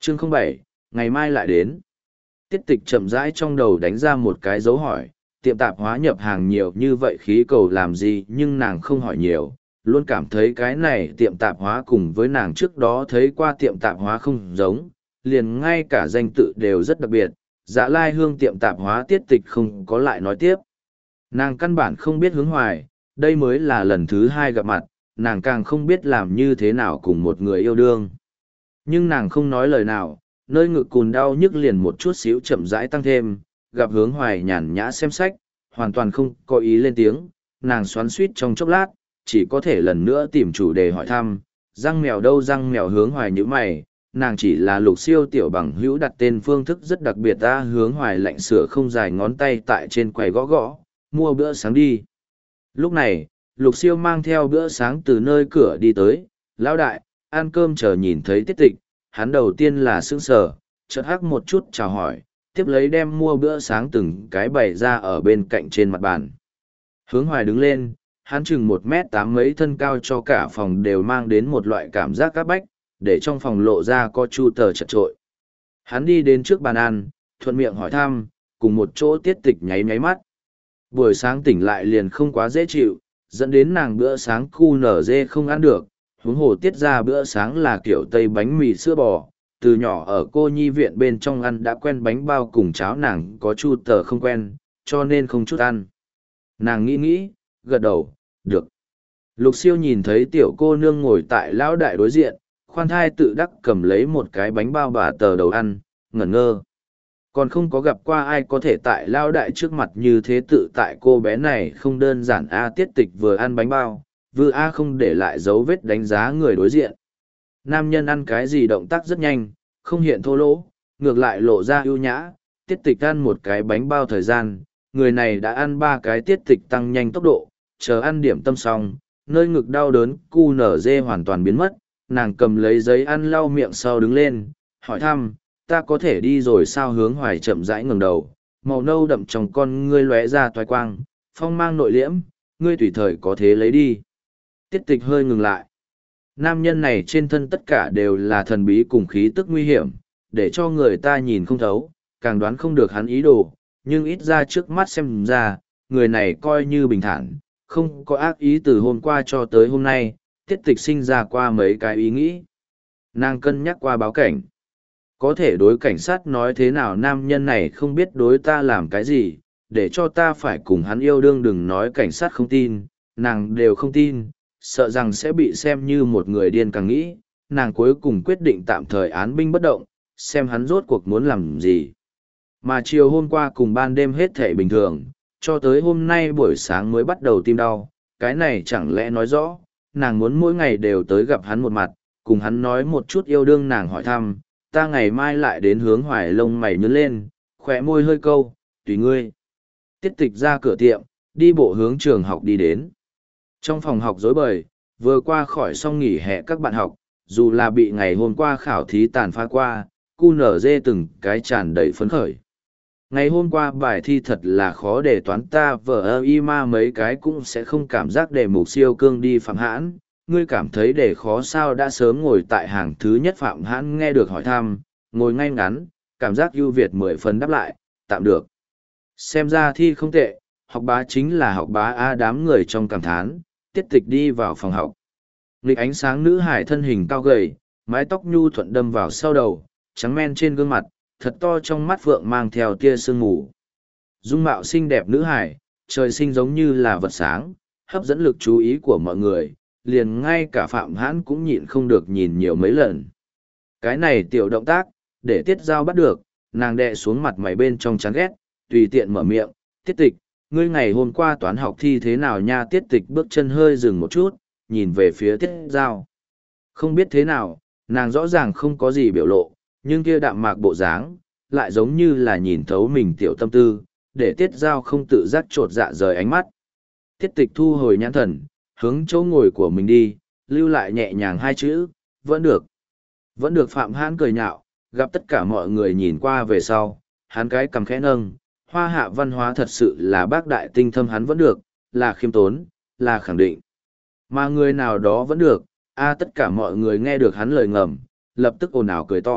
Chương 07, ngày mai lại đến. Tiết tịch chậm rãi trong đầu đánh ra một cái dấu hỏi, tiệm tạp hóa nhập hàng nhiều như vậy khí cầu làm gì, nhưng nàng không hỏi nhiều, luôn cảm thấy cái này tiệm tạp hóa cùng với nàng trước đó thấy qua tiệm tạp hóa không giống, liền ngay cả danh tự đều rất đặc biệt. Dạ Lai Hương tiệm tạp hóa Tiết tịch không có lại nói tiếp. Nàng căn bản không biết Hướng Hoài, đây mới là lần thứ hai gặp mặt, nàng càng không biết làm như thế nào cùng một người yêu đương. Nhưng nàng không nói lời nào, nơi ngực cùn đau nhức liền một chút xíu chậm rãi tăng thêm, gặp Hướng Hoài nhàn nhã xem sách, hoàn toàn không có ý lên tiếng, nàng xoắn suýt trong chốc lát, chỉ có thể lần nữa tìm chủ đề hỏi thăm, răng mèo đâu, răng mèo. Hướng Hoài nhíu mày, nàng chỉ là Lục Siêu tiểu bằng hữu đặt tên phương thức rất đặc biệt ta. Hướng Hoài lạnh sửa không dài ngón tay tại trên quầy gõ gõ, mua bữa sáng đi. Lúc này, Lục Siêu mang theo bữa sáng từ nơi cửa đi tới, lão đại, ăn cơm chờ. Nhìn thấy Tiết tịch, hắn đầu tiên là sững sờ, chợt hắc một chút chào hỏi, tiếp lấy đem mua bữa sáng từng cái bày ra ở bên cạnh trên mặt bàn. Hướng Hoài đứng lên, hắn chừng 1m8 mấy, thân cao cho cả phòng đều mang đến một loại cảm giác áp bách, để trong phòng lộ ra có chu tờ chật trội. Hắn đi đến trước bàn ăn, thuận miệng hỏi thăm, cùng một chỗ Tiết tịch nháy nháy mắt. Buổi sáng tỉnh lại liền không quá dễ chịu, dẫn đến nàng bữa sáng QNZ không ăn được, huống hồ tiết ra bữa sáng là kiểu tây bánh mì sữa bò. Từ nhỏ ở cô nhi viện bên trong ăn đã quen bánh bao cùng cháo, nàng có chu tờ không quen, cho nên không chút ăn. Nàng nghĩ, gật đầu, được. Lục Siêu nhìn thấy tiểu cô nương ngồi tại lão đại đối diện, khoan thai tự đắc cầm lấy một cái bánh bao bà tờ đầu ăn, ngẩn ngơ. Còn không có gặp qua ai có thể tại lão đại trước mặt như thế tự tại. Cô bé này không đơn giản. Tiết tịch vừa ăn bánh bao, vừa không để lại dấu vết đánh giá người đối diện. Nam nhân ăn cái gì động tác rất nhanh, không hiện thô lỗ, ngược lại lộ ra ưu nhã. Tiết tịch ăn một cái bánh bao thời gian, người này đã ăn 3 cái. Tiết tịch tăng nhanh tốc độ, chờ ăn điểm tâm xong, nơi ngực đau đớn QNZ hoàn toàn biến mất. Nàng cầm lấy giấy ăn lau miệng sau đứng lên, hỏi thăm, ta có thể đi rồi sao? Hướng Hoài chậm rãi ngẩng đầu, màu nâu đậm trong con ngươi lóe ra toái quang, phong mang nội liễm, ngươi tùy thời có thế lấy đi. Tiết tịch hơi ngừng lại. Nam nhân này trên thân tất cả đều là thần bí cùng khí tức nguy hiểm, để cho người ta nhìn không thấu, càng đoán không được hắn ý đồ, nhưng ít ra trước mắt xem ra, người này coi như bình thản, không có ác ý. Từ hôm qua cho tới hôm nay, Tiết tịch sinh ra qua mấy cái ý nghĩ. Nàng cân nhắc qua báo cảnh. Có thể đối cảnh sát nói thế nào nam nhân này không biết đối ta làm cái gì, để cho ta phải cùng hắn yêu đương. Đừng nói cảnh sát không tin, nàng đều không tin, sợ rằng sẽ bị xem như một người điên. Càng nghĩ, nàng cuối cùng quyết định tạm thời án binh bất động, xem hắn rốt cuộc muốn làm gì. Mà chiều hôm qua cùng ban đêm hết thảy bình thường, cho tới hôm nay buổi sáng mới bắt đầu tim đau. Cái này chẳng lẽ nói rõ, nàng muốn mỗi ngày đều tới gặp hắn một mặt, cùng hắn nói một chút yêu đương. Nàng hỏi thăm, ta ngày mai lại đến. Hướng Hoài lông mày nhướng lên, khỏe môi hơi câu, tùy ngươi. Tiết tịch ra cửa tiệm, đi bộ hướng trường học đi đến. Trong phòng học rối bời, vừa qua khỏi xong nghỉ hè các bạn học, dù là bị ngày hôm qua khảo thí tàn phá qua, QNZ từng cái tràn đầy phấn khởi. Ngày hôm qua bài thi thật là khó, để toán ta vờ y ma mấy cái cũng sẽ không cảm giác đề mục siêu cương đi Phạm Hãn. Ngươi cảm thấy đề khó sao? Đã sớm ngồi tại hàng thứ nhất Phạm Hãn nghe được hỏi thăm, ngồi ngay ngắn, cảm giác ưu việt 10 phần đáp lại, tạm được. Xem ra thi không tệ, học bá chính là học bá. Đám người trong cảm thán. Tiết tịch đi vào phòng học. Nghịch ánh sáng nữ hải thân hình cao gầy, mái tóc nhu thuận đâm vào sau đầu, trắng men trên gương mặt, thật to trong mắt phượng mang theo tia sương mù. Dung mạo xinh đẹp nữ hải, trời sinh giống như là vật sáng, hấp dẫn lực chú ý của mọi người, liền ngay cả Phạm Hãn cũng nhịn không được nhìn nhiều mấy lần. Cái này tiểu động tác, để Tiết Giao bắt được, nàng đè xuống mặt mày bên trong chán ghét, tùy tiện mở miệng, Tiết tịch, ngươi ngày hôm qua toán học thi thế nào nha? Tiết tịch bước chân hơi dừng một chút, nhìn về phía Tiết Giao. Không biết thế nào, nàng rõ ràng không có gì biểu lộ, nhưng kia đạm mạc bộ dáng, lại giống như là nhìn thấu mình tiểu tâm tư, để Tiết Giao không tự giác trột dạ rời ánh mắt. Tiết tịch thu hồi nhãn thần, hướng chỗ ngồi của mình đi, lưu lại nhẹ nhàng 2 chữ, vẫn được. Vẫn được. Phạm Hãn cười nhạo, gặp tất cả mọi người nhìn qua về sau, hắn cái cằm khẽ nâng, Hoa Hạ văn hóa thật sự là bác đại tinh thâm. Hắn vẫn được, là khiêm tốn, là khẳng định. Mà người nào đó vẫn được, tất cả mọi người nghe được hắn lời ngầm, lập tức ồn ào cười to,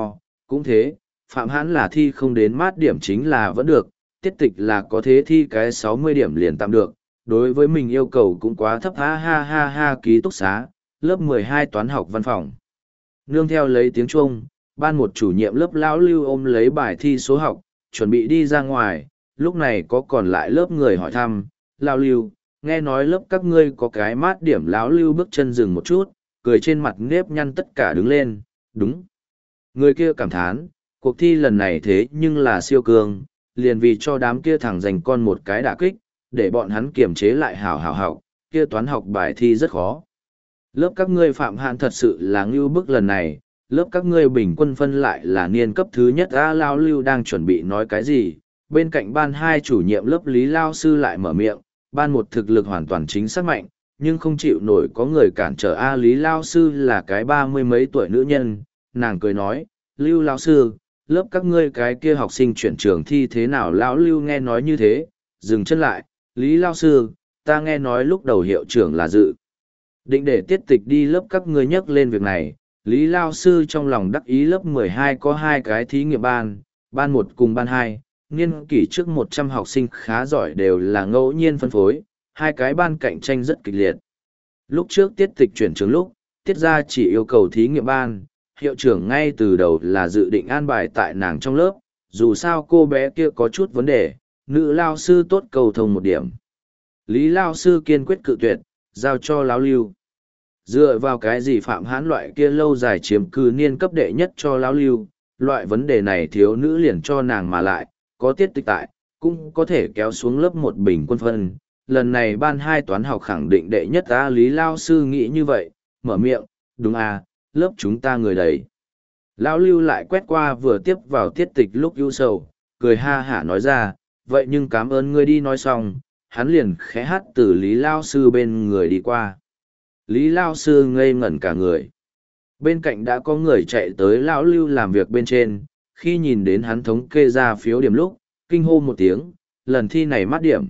Cũng thế, Phạm Hãn là thi không đến mát điểm chính là vẫn được, tiết tịch là có thế thi cái 60 điểm liền tạm được, đối với mình yêu cầu cũng quá thấp ha ha ha ha ký túc xá, lớp 12 toán học văn phòng. Nương theo lấy tiếng chuông, ban một chủ nhiệm lớp lão Lưu ôm lấy bài thi số học, chuẩn bị đi ra ngoài, lúc này có còn lại lớp người hỏi thăm, lão Lưu, nghe nói lớp các ngươi có cái mát điểm. Lão Lưu bước chân dừng một chút, cười trên mặt nếp nhăn tất cả đứng lên, đúng. Người kia cảm thán, cuộc thi lần này thế nhưng là siêu cường, liền vì cho đám kia thẳng dành con một cái đả kích, để bọn hắn kiềm chế lại hảo hảo học, kia toán học bài thi rất khó. Lớp các ngươi Phạm Hãn thật sự là ngưu bức lần này, lớp các ngươi bình quân phân lại là niên cấp thứ nhất. Lão Lưu đang chuẩn bị nói cái gì, bên cạnh ban 2 chủ nhiệm lớp Lý Lao Sư lại mở miệng, ban 1 thực lực hoàn toàn chính xác mạnh, nhưng không chịu nổi có người cản trở. Lý Lao Sư là cái 30 mấy tuổi nữ nhân, nàng cười nói, Lưu Lao Sư, lớp các ngươi cái kia học sinh chuyển trường thi thế nào? Lão Lưu nghe nói như thế, dừng chân lại, Lý Lao Sư, ta nghe nói lúc đầu hiệu trưởng là dự định để tiết tịch đi lớp các ngươi nhắc lên việc này. Lý Lao Sư trong lòng đắc ý, lớp 12 có 2 cái thí nghiệm ban, ban 1 cùng ban 2, niên kỷ trước 100 học sinh khá giỏi đều là ngẫu nhiên phân phối, 2 cái ban cạnh tranh rất kịch liệt. Lúc trước tiết tịch chuyển trường lúc, tiết ra chỉ yêu cầu thí nghiệm ban, hiệu trưởng ngay từ đầu là dự định an bài tại nàng trong lớp, dù sao cô bé kia có chút vấn đề, nữ lao sư tốt cầu thông một điểm. Lý Lao Sư kiên quyết cự tuyệt, giao cho Lão Lưu. Dựa vào cái gì Phạm Hãn loại kia lâu dài chiếm cư niên cấp đệ nhất cho Lão Lưu, loại vấn đề này thiếu nữ liền cho nàng mà lại, có tiết tịch tại, cũng có thể kéo xuống lớp 1 bình quân phân. Lần này ban 2 toán học khẳng định đệ nhất. Lý Lao Sư nghĩ như vậy, mở miệng, đúng lớp chúng ta người đầy. Lão Lưu lại quét qua vừa tiếp vào tiết tịch lúc ưu sầu, cười ha hả nói ra, vậy nhưng cảm ơn ngươi. Đi nói xong, hắn liền khẽ hát từ Lý Lao Sư bên người đi qua. Lý Lao Sư ngây ngẩn cả người. Bên cạnh đã có người chạy tới Lão Lưu làm việc bên trên, khi nhìn đến hắn thống kê ra phiếu điểm lúc, kinh hô một tiếng, lần thi này mát điểm,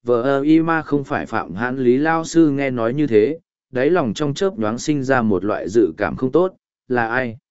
mà không phải Phạm Hãn. Lý Lao Sư nghe nói như thế, đáy lòng trong chớp nhoáng sinh ra một loại dự cảm không tốt, là ai?